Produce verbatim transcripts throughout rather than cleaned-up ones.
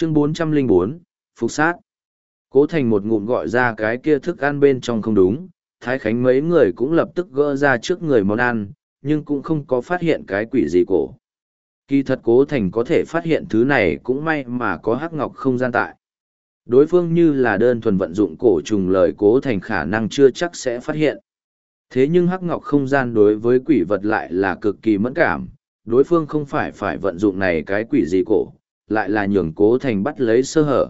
Chương bốn trăm lẻ bốn, Phục sát. Cố Thành một ngụm gọi ra cái kia thức ăn bên trong không đúng, Thái Khánh mấy người cũng lập tức gỡ ra trước người món ăn, nhưng cũng không có phát hiện cái quỷ gì cổ. Kỳ thật Cố Thành có thể phát hiện thứ này cũng may mà có hắc ngọc không gian tại. Đối phương như là đơn thuần vận dụng cổ trùng lời Cố Thành khả năng chưa chắc sẽ phát hiện. Thế nhưng hắc ngọc không gian đối với quỷ vật lại là cực kỳ mẫn cảm, đối phương không phải phải vận dụng này cái quỷ gì cổ, lại là nhường Cố Thành bắt lấy sơ hở.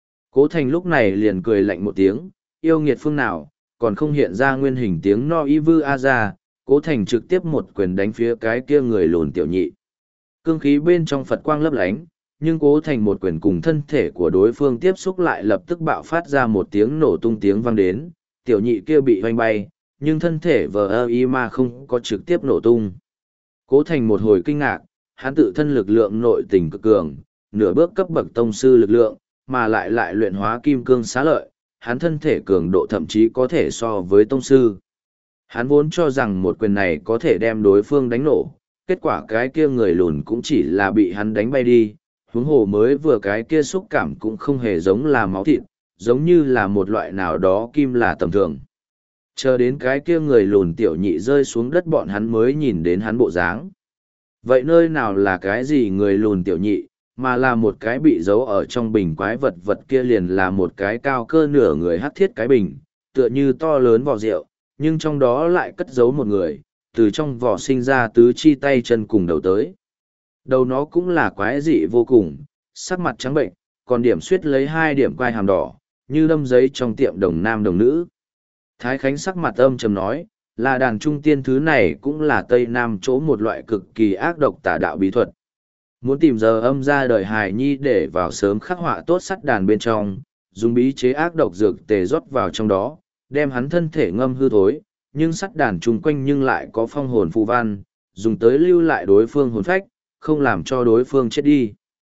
Cố Thành lúc này liền cười lạnh một tiếng, yêu nghiệt phương nào, còn không hiện ra nguyên hình tiếng no y vư a ra, Cố Thành trực tiếp một quyền đánh phía cái kia người lùn tiểu nhị. Cương khí bên trong Phật quang lấp lánh, nhưng Cố Thành một quyền cùng thân thể của đối phương tiếp xúc lại lập tức bạo phát ra một tiếng nổ tung tiếng vang đến, tiểu nhị kia bị hoanh bay, nhưng thân thể vờ ơ y mà không có trực tiếp nổ tung. Cố Thành một hồi kinh ngạc, hắn tự thân lực lượng nội tình cực cường, nửa bước cấp bậc tông sư lực lượng, mà lại lại luyện hóa kim cương xá lợi, hắn thân thể cường độ thậm chí có thể so với tông sư. Hắn vốn cho rằng một quyền này có thể đem đối phương đánh nổ, kết quả cái kia người lùn cũng chỉ là bị hắn đánh bay đi, huống hồ mới vừa cái kia xúc cảm cũng không hề giống là máu thịt, giống như là một loại nào đó kim là tầm thường. Chờ đến cái kia người lùn tiểu nhị rơi xuống đất bọn hắn mới nhìn đến hắn bộ dáng. Vậy nơi nào là cái gì người lùn tiểu nhị, mà là một cái bị giấu ở trong bình quái vật vật kia liền là một cái cao cơ nửa người hắc thiết cái bình, tựa như to lớn vỏ rượu, nhưng trong đó lại cất giấu một người, từ trong vỏ sinh ra tứ chi tay chân cùng đầu tới. Đầu nó cũng là quái dị vô cùng, sắc mặt trắng bệnh, còn điểm suyết lấy hai điểm quai hàm đỏ, như đâm giấy trong tiệm đồng nam đồng nữ. Thái Khánh sắc mặt âm trầm nói, là đàn trung tiên thứ này cũng là Tây Nam chỗ một loại cực kỳ ác độc tà đạo bí thuật. Muốn tìm giờ âm ra đời hài nhi để vào sớm khắc họa tốt sắt đàn bên trong, dùng bí chế ác độc dược tề rót vào trong đó, đem hắn thân thể ngâm hư thối, nhưng sắt đàn chung quanh nhưng lại có phong hồn phù văn, dùng tới lưu lại đối phương hồn phách, không làm cho đối phương chết đi.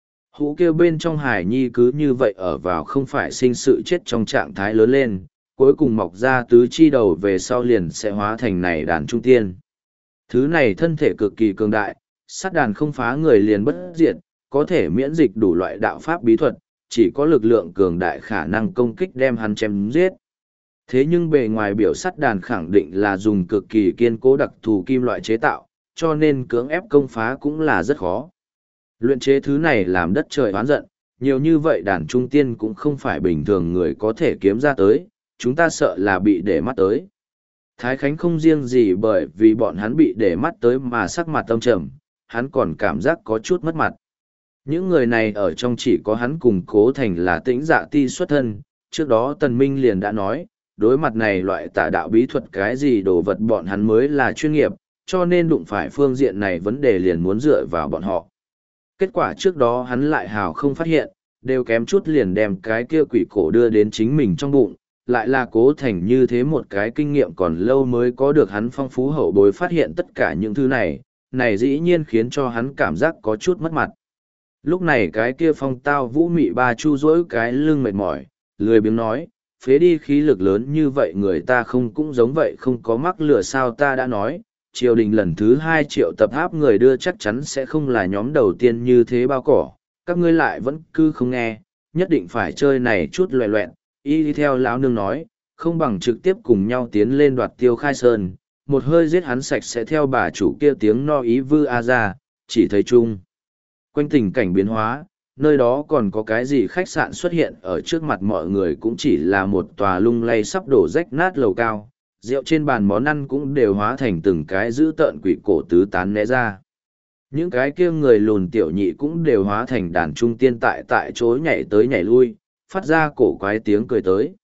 Hũ kêu bên trong hài nhi cứ như vậy ở vào không phải sinh sự chết trong trạng thái lớn lên, cuối cùng mọc ra tứ chi đầu về sau liền sẽ hóa thành này đàn trung tiên. Thứ này thân thể cực kỳ cường đại, sát đàn không phá người liền bất diệt, có thể miễn dịch đủ loại đạo pháp bí thuật, chỉ có lực lượng cường đại khả năng công kích đem hắn chém giết. Thế nhưng bề ngoài biểu sắt đàn khẳng định là dùng cực kỳ kiên cố đặc thù kim loại chế tạo, cho nên cưỡng ép công phá cũng là rất khó. Luyện chế thứ này làm đất trời oán giận, nhiều như vậy đàn trung tiên cũng không phải bình thường người có thể kiếm ra tới, chúng ta sợ là bị để mắt tới. Thái Khánh không riêng gì bởi vì bọn hắn bị để mắt tới mà sắc mặt tâm trầm, hắn còn cảm giác có chút mất mặt. Những người này ở trong chỉ có hắn cùng Cố Thành là tĩnh dạ ti xuất thân, trước đó Tần Minh liền đã nói, đối mặt này loại tà đạo bí thuật cái gì đồ vật bọn hắn mới là chuyên nghiệp, cho nên đụng phải phương diện này vấn đề liền muốn dựa vào bọn họ. Kết quả trước đó hắn lại hào không phát hiện, đều kém chút liền đem cái kia quỷ cổ đưa đến chính mình trong bụng, lại là Cố Thành như thế một cái kinh nghiệm còn lâu mới có được hắn phong phú hậu bối phát hiện tất cả những thứ này, này dĩ nhiên khiến cho hắn cảm giác có chút mất mặt. Lúc này cái kia phong tao vũ mị ba chu rỗi cái lưng mệt mỏi, lười biếng nói, phế đi khí lực lớn như vậy người ta không cũng giống vậy không có mắc lửa sao ta đã nói, triều đình lần thứ hai triệu tập áp người đưa chắc chắn sẽ không là nhóm đầu tiên như thế bao cỏ, các ngươi lại vẫn cứ không nghe, nhất định phải chơi này chút loẹ loẹn, y đi theo lão nương nói, không bằng trực tiếp cùng nhau tiến lên đoạt tiêu khai sơn, một hơi giết hắn sạch sẽ theo bà chủ kia tiếng no ý vư a ra, chỉ thấy chung. Quanh tình cảnh biến hóa, nơi đó còn có cái gì khách sạn xuất hiện ở trước mặt mọi người cũng chỉ là một tòa lung lay sắp đổ rách nát lầu cao, rượu trên bàn món ăn cũng đều hóa thành từng cái dữ tợn quỷ cổ tứ tán né ra. Những cái kia người lùn tiểu nhị cũng đều hóa thành đàn trung tiên tại tại chỗ nhảy tới nhảy lui, phát ra cổ quái tiếng cười tới.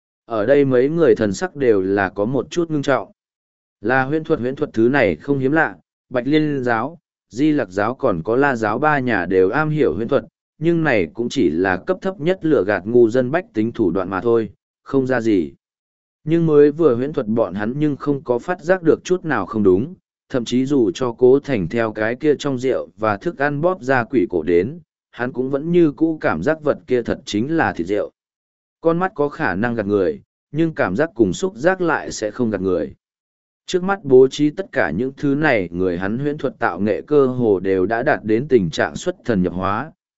Ở đây mấy người thần sắc đều là có một chút ngưng trọng. Là huyễn thuật huyễn thuật thứ này không hiếm lạ, Bạch Liên giáo, Di Lặc giáo còn có La giáo ba nhà đều am hiểu huyễn thuật, nhưng này cũng chỉ là cấp thấp nhất lừa gạt ngu dân bách tính thủ đoạn mà thôi, không ra gì. Nhưng mới vừa huyễn thuật bọn hắn nhưng không có phát giác được chút nào không đúng, thậm chí dù cho Cố Thành theo cái kia trong rượu và thức ăn bóp ra quỷ cổ đến, hắn cũng vẫn như cũ cảm giác vật kia thật chính là thịt rượu. Con mắt có khả năng gạt người, nhưng cảm giác cùng xúc giác lại sẽ không gạt người. Trước mắt bố trí tất cả những thứ này người hắn huyễn thuật tạo nghệ cơ hồ đều đã đạt đến tình trạng xuất thần nhập hóa,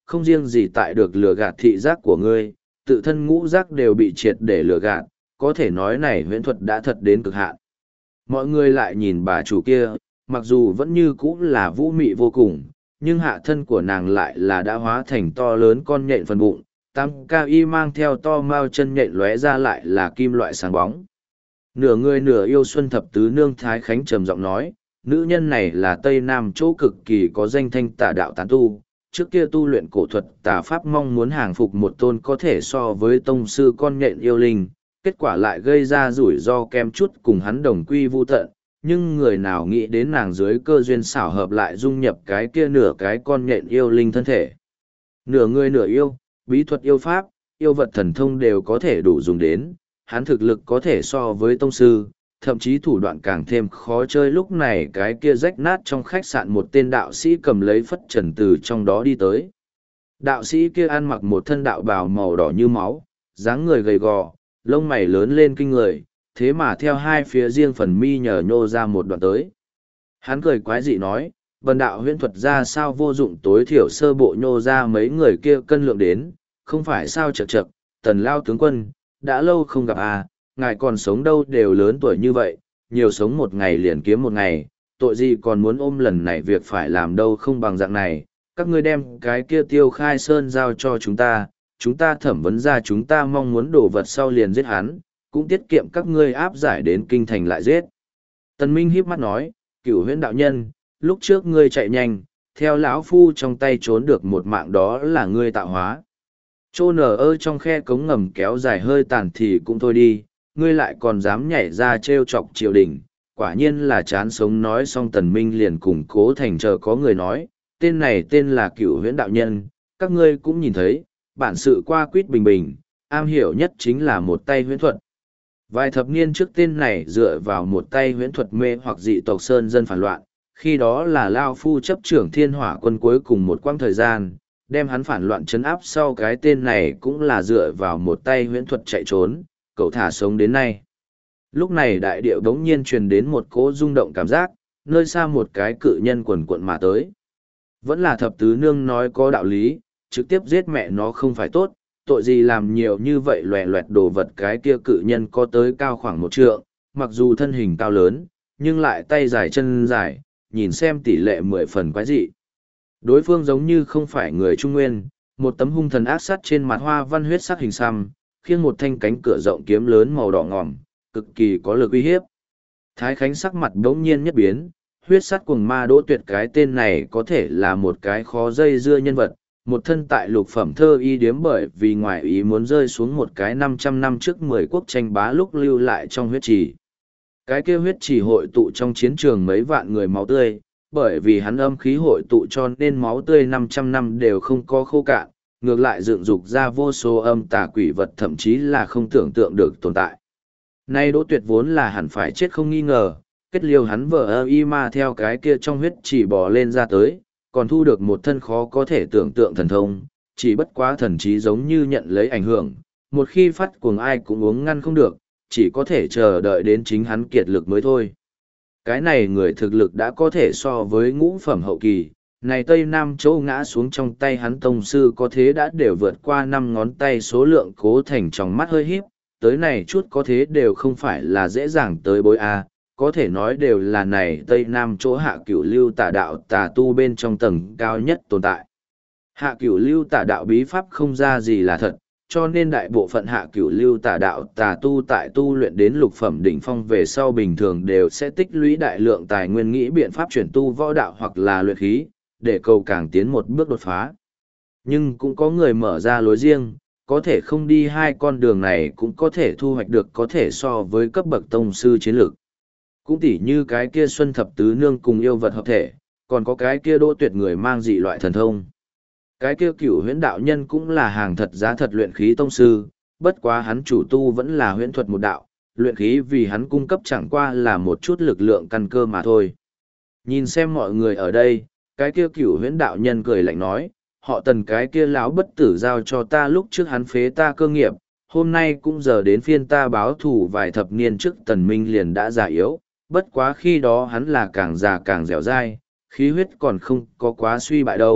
không riêng gì tại được lừa gạt thị giác của ngươi, tự thân ngũ giác đều bị triệt để lừa gạt, có thể nói này huyễn thuật đã thật đến cực hạn. Mọi người lại nhìn bà chủ kia, mặc dù vẫn như cũ là vũ mị vô cùng, nhưng hạ thân của nàng lại là đã hóa thành to lớn con nhện phần bụng, tam ca y mang theo to mao chân nhện lóe ra lại là kim loại sáng bóng. Nửa người nửa yêu Xuân Thập Tứ Nương Thái Khánh trầm giọng nói, nữ nhân này là Tây Nam chỗ cực kỳ có danh thanh tà đạo tán tu, trước kia tu luyện cổ thuật tà pháp mong muốn hàng phục một tôn có thể so với tông sư con nhện yêu linh, kết quả lại gây ra rủi ro kem chút cùng hắn đồng quy vu tận, nhưng người nào nghĩ đến nàng dưới cơ duyên xảo hợp lại dung nhập cái kia nửa cái con nhện yêu linh thân thể. Nửa người nửa yêu, bí thuật yêu pháp, yêu vật thần thông đều có thể đủ dùng đến, hắn thực lực có thể so với tông sư, thậm chí thủ đoạn càng thêm khó chơi. Lúc này cái kia rách nát trong khách sạn một tên đạo sĩ cầm lấy phất trần từ trong đó đi tới. Đạo sĩ kia ăn mặc một thân đạo bào màu đỏ như máu, dáng người gầy gò, lông mày lớn lên kinh người, thế mà theo hai phía riêng phần mi nhờ nhô ra một đoạn tới. Hắn cười quái dị nói, bần đạo huyễn thuật ra sao vô dụng, tối thiểu sơ bộ nhô ra mấy người kia cân lượng đến, không phải sao chật chật, Tần lao tướng quân, đã lâu không gặp à, ngài còn sống đâu, đều lớn tuổi như vậy, nhiều sống một ngày liền kiếm một ngày, tội gì còn muốn ôm lần này việc phải làm đâu không bằng dạng này, các ngươi đem cái kia Tiêu Khai Sơn giao cho chúng ta, chúng ta thẩm vấn ra chúng ta mong muốn đổ vật sau liền giết hắn, cũng tiết kiệm các ngươi áp giải đến kinh thành lại giết. Tần Minh híp mắt nói, Cửu Huyễn đạo nhân, lúc trước ngươi chạy nhanh, theo lão phu trong tay trốn được một mạng đó là ngươi tạo hóa. Chô nở ơ trong khe cống ngầm kéo dài hơi tàn thì cũng thôi đi, ngươi lại còn dám nhảy ra trêu chọc triều đình, quả nhiên là chán sống. Nói xong Tần Minh liền cùng Cố Thành chờ có người nói, tên này tên là Cửu Huyễn đạo nhân, các ngươi cũng nhìn thấy, bản sự qua quýt bình bình, am hiểu nhất chính là một tay huyễn thuật. Vài thập niên trước tên này dựa vào một tay huyễn thuật mê hoặc dị tộc sơn dân phản loạn, khi đó là Lao Phu chấp trưởng thiên hỏa quân cuối cùng một quãng thời gian, đem hắn phản loạn chấn áp sau cái tên này cũng là dựa vào một tay huyễn thuật chạy trốn, cậu thả sống đến nay. Lúc này đại địa bỗng nhiên truyền đến một cỗ rung động cảm giác, nơi xa một cái cự nhân quần cuộn mà tới. Vẫn là Thập Tứ Nương nói có đạo lý, trực tiếp giết mẹ nó không phải tốt, tội gì làm nhiều như vậy loẹ loẹt đồ vật. Cái kia cự nhân có tới cao khoảng một trượng, mặc dù thân hình cao lớn, nhưng lại tay dài chân dài, nhìn xem tỷ lệ mười phần quái dị. Đối phương giống như không phải người Trung Nguyên, một tấm hung thần ác sát trên mặt hoa văn huyết sắc hình xăm, khiêng một thanh cánh cửa rộng kiếm lớn màu đỏ ngòm, cực kỳ có lực uy hiếp. Thái Khánh sắc mặt đống nhiên nhất biến, huyết sắt cuồng ma Đỗ Tuyệt cái tên này có thể là một cái khó dây dưa nhân vật, một thân tại lục phẩm thơ y điếm bởi vì ngoại ý muốn rơi xuống một cái năm trăm năm trước mười quốc tranh bá lúc lưu lại trong huyết trì. Cái kia huyết trì hội tụ trong chiến trường mấy vạn người máu tươi, bởi vì hắn âm khí hội tụ cho nên máu tươi năm trăm năm đều không có khô cạn, ngược lại dựng dục ra vô số âm tà quỷ vật thậm chí là không tưởng tượng được tồn tại. Nay Đỗ Tuyệt vốn là hẳn phải chết không nghi ngờ, kết liêu hắn vợ ơ y ma theo cái kia trong huyết chỉ bò lên ra tới, còn thu được một thân khó có thể tưởng tượng thần thông, chỉ bất quá thần trí giống như nhận lấy ảnh hưởng, một khi phát cuồng ai cũng uống ngăn không được, chỉ có thể chờ đợi đến chính hắn kiệt lực mới thôi. Cái này người thực lực đã có thể so với ngũ phẩm hậu kỳ, này Tây Nam chỗ ngã xuống trong tay hắn tông sư có thế đã đều vượt qua năm ngón tay số lượng. Cố Thành trong mắt hơi híp, tới này chút có thế đều không phải là dễ dàng tới bối a, có thể nói đều là này Tây Nam chỗ hạ cửu lưu tà đạo tà tu bên trong tầng cao nhất tồn tại. Hạ cửu lưu tà đạo bí pháp không ra gì là thật, cho nên đại bộ phận hạ cửu lưu tà đạo tà tu tại tu luyện đến lục phẩm đỉnh phong về sau bình thường đều sẽ tích lũy đại lượng tài nguyên, nghĩ biện pháp chuyển tu võ đạo hoặc là luyện khí, để cầu càng tiến một bước đột phá. Nhưng cũng có người mở ra lối riêng, có thể không đi hai con đường này cũng có thể thu hoạch được có thể so với cấp bậc tông sư chiến lược. Cũng tỉ như cái kia Xuân Thập Tứ Nương cùng yêu vật hợp thể, còn có cái kia Đỗ Tuyệt người mang dị loại thần thông. Cái kia Cửu Huyễn đạo nhân cũng là hàng thật giá thật luyện khí tông sư, bất quá hắn chủ tu vẫn là huyễn thuật một đạo, luyện khí vì hắn cung cấp chẳng qua là một chút lực lượng căn cơ mà thôi. Nhìn xem mọi người ở đây, cái kia Cửu Huyễn đạo nhân cười lạnh nói, họ Tần cái kia lão bất tử giao cho ta lúc trước hắn phế ta cơ nghiệp, hôm nay cũng giờ đến phiên ta báo thù. Vài thập niên trước Tần Minh liền đã già yếu, bất quá khi đó hắn là càng già càng dẻo dai, khí huyết còn không có quá suy bại đâu.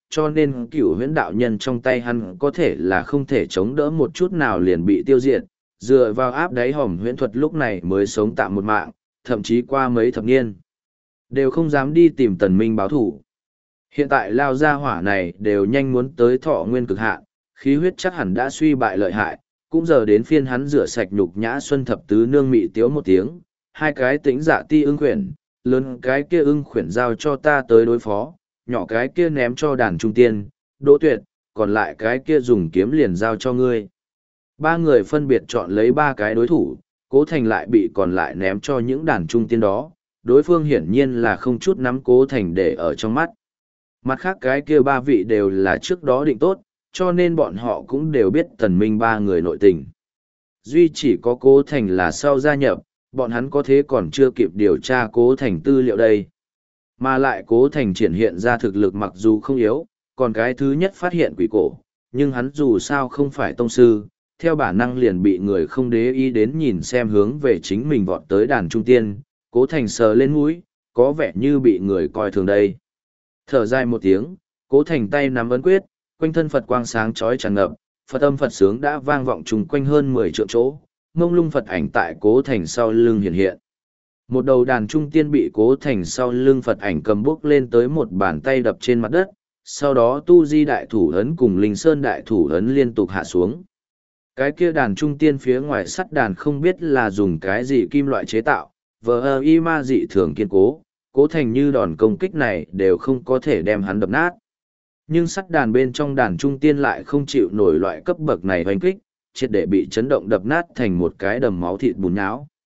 cho nên cửu huyễn đạo nhân trong tay hắn có thể là không thể chống đỡ một chút nào liền bị tiêu diệt, dựa vào áp đáy hòm huyễn thuật lúc này mới sống tạm một mạng, thậm chí qua mấy thập niên. Đều không dám đi tìm tần minh báo thủ. Hiện tại lao ra hỏa này đều nhanh muốn tới thọ nguyên cực hạn, khí huyết chắc hẳn đã suy bại lợi hại, cũng giờ đến phiên hắn rửa sạch nhục nhã xuân thập tứ nương mị tiếu một tiếng, hai cái tĩnh dạ ti ưng khuyển, lớn cái kia ưng khuyển giao cho ta tới đối phó, nhỏ cái kia ném cho đàn trung tiên, đỗ tuyệt, còn lại cái kia dùng kiếm liền giao cho ngươi. Ba người phân biệt chọn lấy ba cái đối thủ, Cố Thành lại bị còn lại ném cho những đàn trung tiên đó, đối phương hiển nhiên là không chút nắm Cố Thành để ở trong mắt. Mặt khác cái kia ba vị đều là trước đó định tốt, cho nên bọn họ cũng đều biết tần minh ba người nội tình. Duy chỉ có Cố Thành là sau gia nhập, bọn hắn có thế còn chưa kịp điều tra Cố Thành tư liệu đây. Mà lại Cố Thành triển hiện ra thực lực mặc dù không yếu, còn cái thứ nhất phát hiện quỷ cổ, nhưng hắn dù sao không phải tông sư, theo bản năng liền bị người không để ý đến nhìn xem hướng về chính mình vọt tới đàn trung tiên, Cố Thành sờ lên mũi, có vẻ như bị người coi thường đây. Thở dài một tiếng, Cố Thành tay nắm ấn quyết, quanh thân Phật quang sáng chói tràn ngập, Phật âm Phật sướng đã vang vọng chung quanh hơn mười trượng chỗ, mông lung Phật ảnh tại Cố Thành sau lưng hiện hiện. Một đầu đàn trung tiên bị Cố Thành sau lưng Phật ảnh cầm bước lên tới một bàn tay đập trên mặt đất, sau đó tu di đại thủ ấn cùng linh sơn đại thủ ấn liên tục hạ xuống. Cái kia đàn trung tiên phía ngoài sắt đàn không biết là dùng cái gì kim loại chế tạo, vờ ơ y ma dị thường kiên cố, Cố Thành như đòn công kích này đều không có thể đem hắn đập nát. Nhưng sắt đàn bên trong đàn trung tiên lại không chịu nổi loại cấp bậc này hoành kích, triệt để bị chấn động đập nát thành một cái đầm máu thịt bùn nháo.